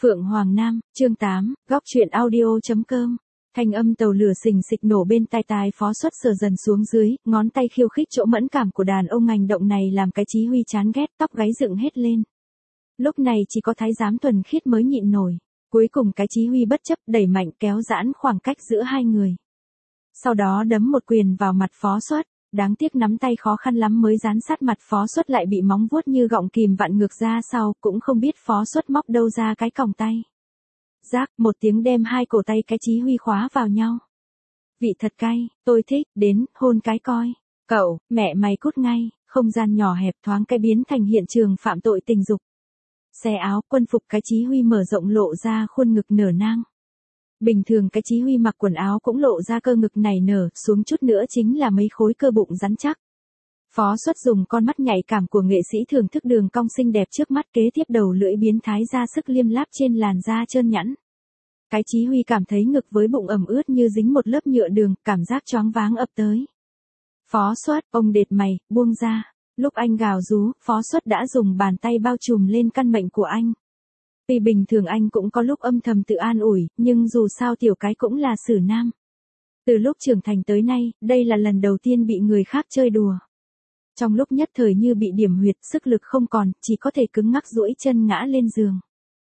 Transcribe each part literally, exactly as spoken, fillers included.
Phượng Hoàng Nam, chương tám, góc truyện audio chấm com. Thanh âm tàu lửa xình xịch nổ bên tai tai Phó Xuất sờ dần xuống dưới, ngón tay khiêu khích chỗ mẫn cảm của đàn ông, hành động này làm cái Chí Huy chán ghét, tóc gáy dựng hết lên. Lúc này chỉ có thái giám thuần khiết mới nhịn nổi. Cuối cùng cái Chí Huy bất chấp đẩy mạnh kéo giãn khoảng cách giữa hai người. Sau đó đấm một quyền vào mặt Phó Xuất. Đáng tiếc nắm tay khó khăn lắm mới dán sát mặt Phó Xuất, lại bị móng vuốt như gọng kìm vặn ngược ra sau, cũng không biết Phó Xuất móc đâu ra cái còng tay. Rác, một tiếng đem hai cổ tay cái Chí Huy khóa vào nhau. Vị thật cay, tôi thích, đến, hôn cái coi. Cậu, mẹ mày cút ngay, không gian nhỏ hẹp thoáng cái biến thành hiện trường phạm tội tình dục. Xe áo, quân phục cái Chí Huy mở rộng lộ ra khuôn ngực nở nang. Bình thường cái Chí Huy mặc quần áo cũng lộ ra cơ ngực nảy nở, xuống chút nữa chính là mấy khối cơ bụng rắn chắc. Phó Xuất dùng con mắt nhạy cảm của nghệ sĩ thưởng thức đường cong xinh đẹp trước mắt, kế tiếp đầu lưỡi biến thái ra sức liêm láp trên làn da trơn nhẵn. Cái Chí Huy cảm thấy ngực với bụng ẩm ướt như dính một lớp nhựa đường, cảm giác choáng váng ập tới. Phó Xuất, ông đệt mày, buông ra. Lúc anh gào rú, Phó Xuất đã dùng bàn tay bao trùm lên căn bệnh của anh. Vì bình thường anh cũng có lúc âm thầm tự an ủi, nhưng dù sao tiểu cái cũng là xử nam. Từ lúc trưởng thành tới nay, đây là lần đầu tiên bị người khác chơi đùa. Trong lúc nhất thời như bị điểm huyệt, sức lực không còn, chỉ có thể cứng ngắc duỗi chân ngã lên giường.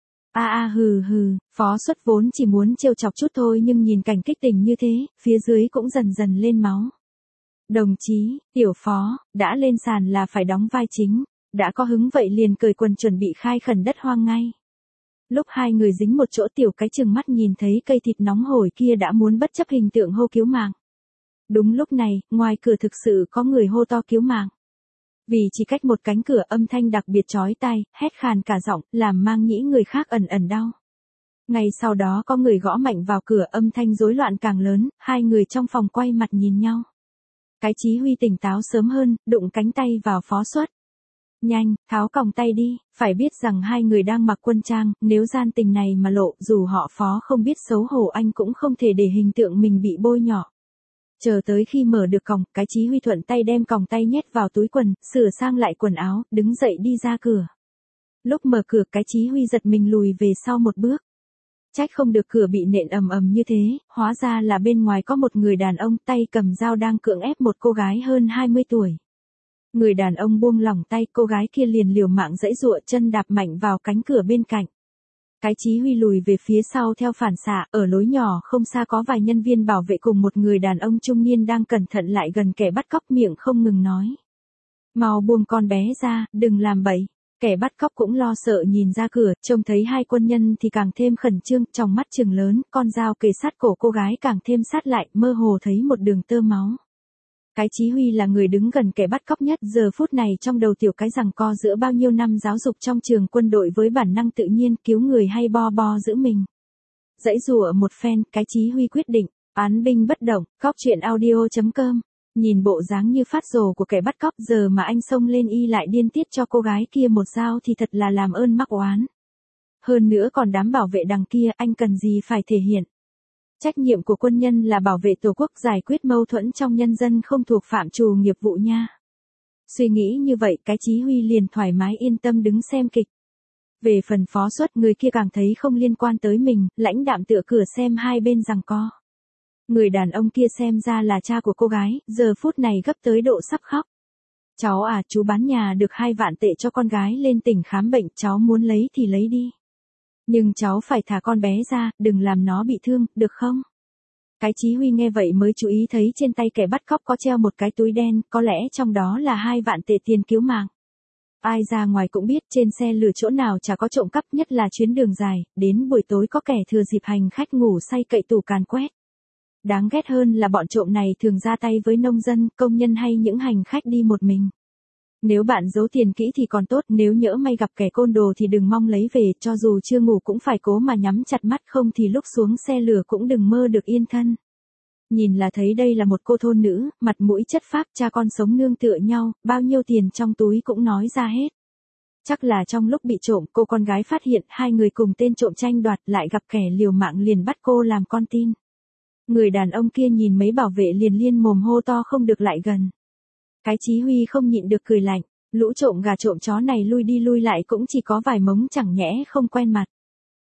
A a hừ hừ, Phó Xuất vốn chỉ muốn trêu chọc chút thôi, nhưng nhìn cảnh kích tình như thế, phía dưới cũng dần dần lên máu. Đồng chí, tiểu Phó, đã lên sàn là phải đóng vai chính, đã có hứng vậy liền cởi quần chuẩn bị khai khẩn đất hoang ngay. Lúc hai người dính một chỗ, tiểu cái chừng mắt nhìn thấy cây thịt nóng hổi kia đã muốn bất chấp hình tượng hô cứu mạng. Đúng lúc này, ngoài cửa thực sự có người hô to cứu mạng. Vì chỉ cách một cánh cửa, âm thanh đặc biệt chói tai, hét khàn cả giọng, làm mang nhĩ người khác ẩn ẩn đau. Ngay sau đó có người gõ mạnh vào cửa, âm thanh rối loạn càng lớn, hai người trong phòng quay mặt nhìn nhau. Cái Chí Huy tỉnh táo sớm hơn, đụng cánh tay vào Phó Xuất. Nhanh, tháo còng tay đi, phải biết rằng hai người đang mặc quân trang, nếu gian tình này mà lộ, dù họ Phó không biết xấu hổ, anh cũng không thể để hình tượng mình bị bôi nhọ. Chờ tới khi mở được còng, cái Chí Huy thuận tay đem còng tay nhét vào túi quần, sửa sang lại quần áo, đứng dậy đi ra cửa. Lúc mở cửa, cái Chí Huy giật mình lùi về sau một bước. Trách không được cửa bị nện ầm ầm như thế, hóa ra là bên ngoài có một người đàn ông tay cầm dao đang cưỡng ép một cô gái hơn hai mươi tuổi. Người đàn ông buông lỏng tay, cô gái kia liền liều mạng giãy giụa, chân đạp mạnh vào cánh cửa bên cạnh. Cái Chí Huy lùi về phía sau theo phản xạ, ở lối nhỏ không xa có vài nhân viên bảo vệ cùng một người đàn ông trung niên đang cẩn thận lại gần kẻ bắt cóc, miệng không ngừng nói. Mau buông con bé ra, đừng làm bậy. Kẻ bắt cóc cũng lo sợ nhìn ra cửa, trông thấy hai quân nhân thì càng thêm khẩn trương, trong mắt trừng lớn, con dao kề sát cổ cô gái càng thêm sát lại, mơ hồ thấy một đường tơ máu. Cái Chí Huy là người đứng gần kẻ bắt cóc nhất, giờ phút này trong đầu tiểu cái giằng co giữa bao nhiêu năm giáo dục trong trường quân đội với bản năng tự nhiên cứu người hay bo bo giữ mình. Giãy giụa một phen, cái Chí Huy quyết định, án binh bất động, góc truyện audio chấm com. Nhìn bộ dáng như phát rồ của kẻ bắt cóc, giờ mà anh xông lên y lại điên tiết cho cô gái kia một dao thì thật là làm ơn mắc oán. Hơn nữa còn đám bảo vệ đằng kia, anh cần gì phải thể hiện. Trách nhiệm của quân nhân là bảo vệ tổ quốc, giải quyết mâu thuẫn trong nhân dân, không thuộc phạm trù nghiệp vụ nha. Suy nghĩ như vậy, cái Chí Huy liền thoải mái yên tâm đứng xem kịch. Về phần Phó Xuất, người kia càng thấy không liên quan tới mình, lãnh đạm tựa cửa xem hai bên giằng co. Người đàn ông kia xem ra là cha của cô gái, giờ phút này gấp tới độ sắp khóc. Cháu à, chú bán nhà được hai vạn tệ cho con gái lên tỉnh khám bệnh, cháu muốn lấy thì lấy đi. Nhưng cháu phải thả con bé ra, đừng làm nó bị thương, được không? Cái Chí Huy nghe vậy mới chú ý thấy trên tay kẻ bắt cóc có treo một cái túi đen, có lẽ trong đó là hai vạn tệ tiền cứu mạng. Ai ra ngoài cũng biết trên xe lửa chỗ nào chả có trộm cắp, nhất là chuyến đường dài, đến buổi tối có kẻ thừa dịp hành khách ngủ say cậy tủ càn quét. Đáng ghét hơn là bọn trộm này thường ra tay với nông dân, công nhân hay những hành khách đi một mình. Nếu bạn giấu tiền kỹ thì còn tốt, nếu nhỡ may gặp kẻ côn đồ thì đừng mong lấy về, cho dù chưa ngủ cũng phải cố mà nhắm chặt mắt, không thì lúc xuống xe lửa cũng đừng mơ được yên thân. Nhìn là thấy đây là một cô thôn nữ, mặt mũi chất phác, cha con sống nương tựa nhau, bao nhiêu tiền trong túi cũng nói ra hết. Chắc là trong lúc bị trộm, cô con gái phát hiện hai người cùng tên trộm tranh đoạt, lại gặp kẻ liều mạng liền bắt cô làm con tin. Người đàn ông kia nhìn mấy bảo vệ liền liên mồm hô to không được lại gần. Cái Chí Huy không nhịn được cười lạnh, lũ trộm gà trộm chó này lui đi lui lại cũng chỉ có vài mống chẳng nhẽ không quen mặt.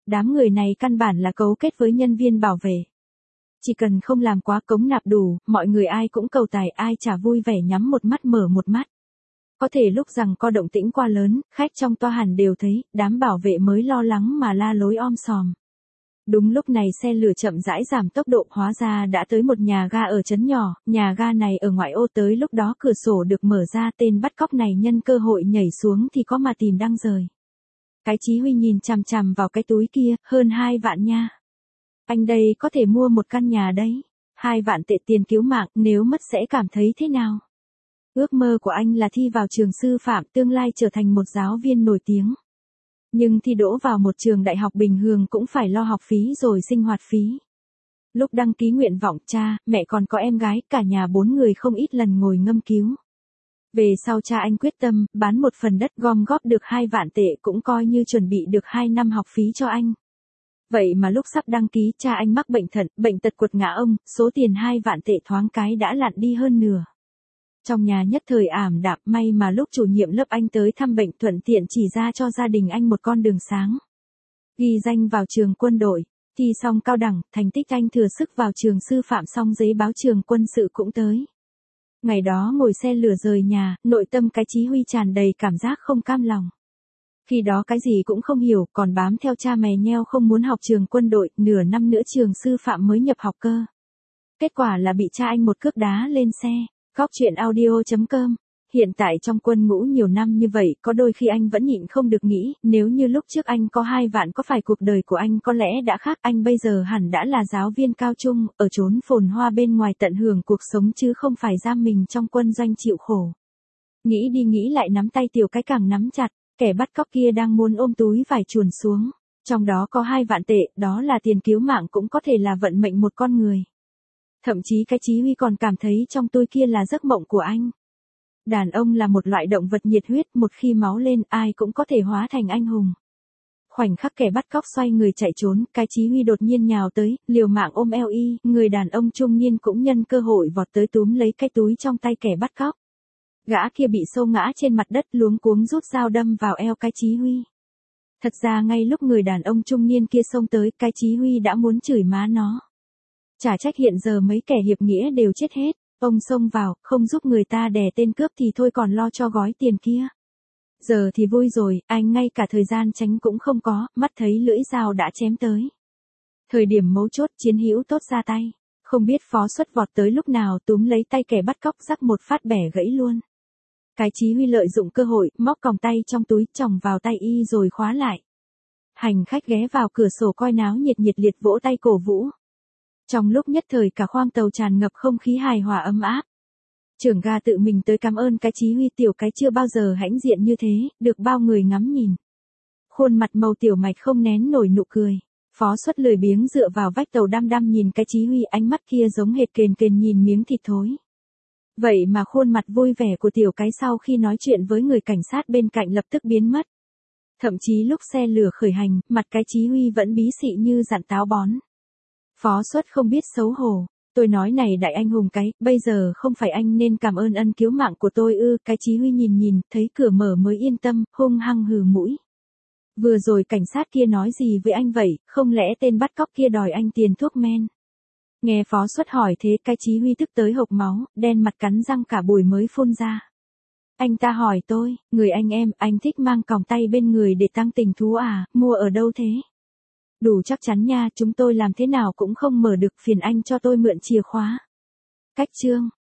đám người này căn bản là cấu kết với nhân viên bảo vệ. Chỉ cần không làm quá cống nạp đủ, mọi người ai cũng cầu tài, ai chả vui vẻ nhắm một mắt mở một mắt. Có thể lúc rằng có động tĩnh quá lớn, khách trong toa hẳn đều thấy, đám bảo vệ mới lo lắng mà la lối om sòm. Đúng lúc này xe lửa chậm rãi giảm tốc độ, hóa ra đã tới một nhà ga ở trấn nhỏ, nhà ga này ở ngoại ô, tới lúc đó cửa sổ được mở ra, tên bắt cóc này nhân cơ hội nhảy xuống thì có mà tìm đang rời. Cái Chí Huy nhìn chằm chằm vào cái túi kia, hơn hai vạn nha. Anh đây có thể mua một căn nhà đấy. Hai vạn tệ tiền cứu mạng, nếu mất sẽ cảm thấy thế nào? Ước mơ của anh là thi vào trường sư phạm, tương lai trở thành một giáo viên nổi tiếng. Nhưng thi đỗ vào một trường đại học bình thường cũng phải lo học phí rồi sinh hoạt phí. Lúc đăng ký nguyện vọng, cha, mẹ còn có em gái, cả nhà bốn người không ít lần ngồi ngâm cứu. Về sau cha anh quyết tâm, bán một phần đất gom góp được hai vạn tệ cũng coi như chuẩn bị được hai năm học phí cho anh. Vậy mà lúc sắp đăng ký, cha anh mắc bệnh thận, bệnh tật quật ngã ông, số tiền hai vạn tệ thoáng cái đã lặn đi hơn nửa. Trong nhà nhất thời ảm đạm, may mà lúc chủ nhiệm lớp anh tới thăm bệnh thuận tiện chỉ ra cho gia đình anh một con đường sáng. Ghi danh vào trường quân đội, thi xong cao đẳng, thành tích anh thừa sức vào trường sư phạm, xong giấy báo trường quân sự cũng tới. Ngày đó ngồi xe lửa rời nhà, nội tâm cái Chí Huy tràn đầy cảm giác không cam lòng. Khi đó cái gì cũng không hiểu, còn bám theo cha mè nheo không muốn học trường quân đội, nửa năm nữa trường sư phạm mới nhập học cơ. Kết quả là bị cha anh một cước đá lên xe. Góc chuyện audio chấm com. Hiện tại trong quân ngũ nhiều năm như vậy, có đôi khi anh vẫn nhịn không được nghĩ, nếu như lúc trước anh có hai vạn có phải cuộc đời của anh có lẽ đã khác, anh bây giờ hẳn đã là giáo viên cao trung, ở chốn phồn hoa bên ngoài tận hưởng cuộc sống chứ không phải giam mình trong quân doanh chịu khổ. Nghĩ đi nghĩ lại nắm tay tiểu cái càng nắm chặt, kẻ bắt cóc kia đang muốn ôm túi vải chuồn xuống. Trong đó có hai vạn tệ, đó là tiền cứu mạng cũng có thể là vận mệnh một con người. Thậm chí cái Chí Huy còn cảm thấy trong túi kia là giấc mộng của anh. Đàn ông là một loại động vật nhiệt huyết, một khi máu lên ai cũng có thể hóa thành anh hùng. Khoảnh khắc kẻ bắt cóc xoay người chạy trốn, cái Chí Huy đột nhiên nhào tới, liều mạng ôm eo y, người đàn ông trung niên cũng nhân cơ hội vọt tới túm lấy cái túi trong tay kẻ bắt cóc. Gã kia bị xô ngã trên mặt đất, luống cuống rút dao đâm vào eo cái Chí Huy. Thật ra ngay lúc người đàn ông trung niên kia xông tới, cái Chí Huy đã muốn chửi má nó. Chả trách hiện giờ mấy kẻ hiệp nghĩa đều chết hết, ông xông vào, không giúp người ta đè tên cướp thì thôi còn lo cho gói tiền kia. Giờ thì vui rồi, anh ngay cả thời gian tránh cũng không có, mắt thấy lưỡi dao đã chém tới. Thời điểm mấu chốt, chiến hữu tốt ra tay, không biết phó xuất vọt tới lúc nào túm lấy tay kẻ bắt cóc rắc một phát bẻ gãy luôn. Cái Chí Huy lợi dụng cơ hội, móc còng tay trong túi chòng vào tay y rồi khóa lại. Hành khách ghé vào cửa sổ coi náo nhiệt nhiệt liệt vỗ tay cổ vũ. Trong lúc nhất thời cả khoang tàu tràn ngập không khí hài hòa ấm áp. Trưởng ga tự mình tới cảm ơn cái Chí Huy, tiểu cái chưa bao giờ hãnh diện như thế, được bao người ngắm nhìn. Khuôn mặt màu tiểu mạch không nén nổi nụ cười. Phó Xuất lười biếng dựa vào vách tàu đăm đăm nhìn cái Chí Huy, ánh mắt kia giống hệt kền kền nhìn miếng thịt thối. Vậy mà khuôn mặt vui vẻ của tiểu cái sau khi nói chuyện với người cảnh sát bên cạnh lập tức biến mất. Thậm chí lúc xe lửa khởi hành, mặt cái Chí Huy vẫn bí xị như dặn táo bón. Phó Xuất không biết xấu hổ. Tôi nói này đại anh hùng cái, bây giờ không phải anh nên cảm ơn ân cứu mạng của tôi ư? Cái Chí Huy nhìn nhìn, thấy cửa mở mới yên tâm, hung hăng hừ mũi. Vừa rồi cảnh sát kia nói gì với anh vậy, không lẽ tên bắt cóc kia đòi anh tiền thuốc men? Nghe Phó Xuất hỏi thế, cái Chí Huy tức tới hộc máu, đen mặt cắn răng cả bùi mới phun ra. Anh ta hỏi tôi, người anh em, anh thích mang còng tay bên người để tăng tình thú à, mua ở đâu thế? Đủ chắc chắn nha, chúng tôi làm thế nào cũng không mở được, phiền anh cho tôi mượn chìa khóa. Cách chương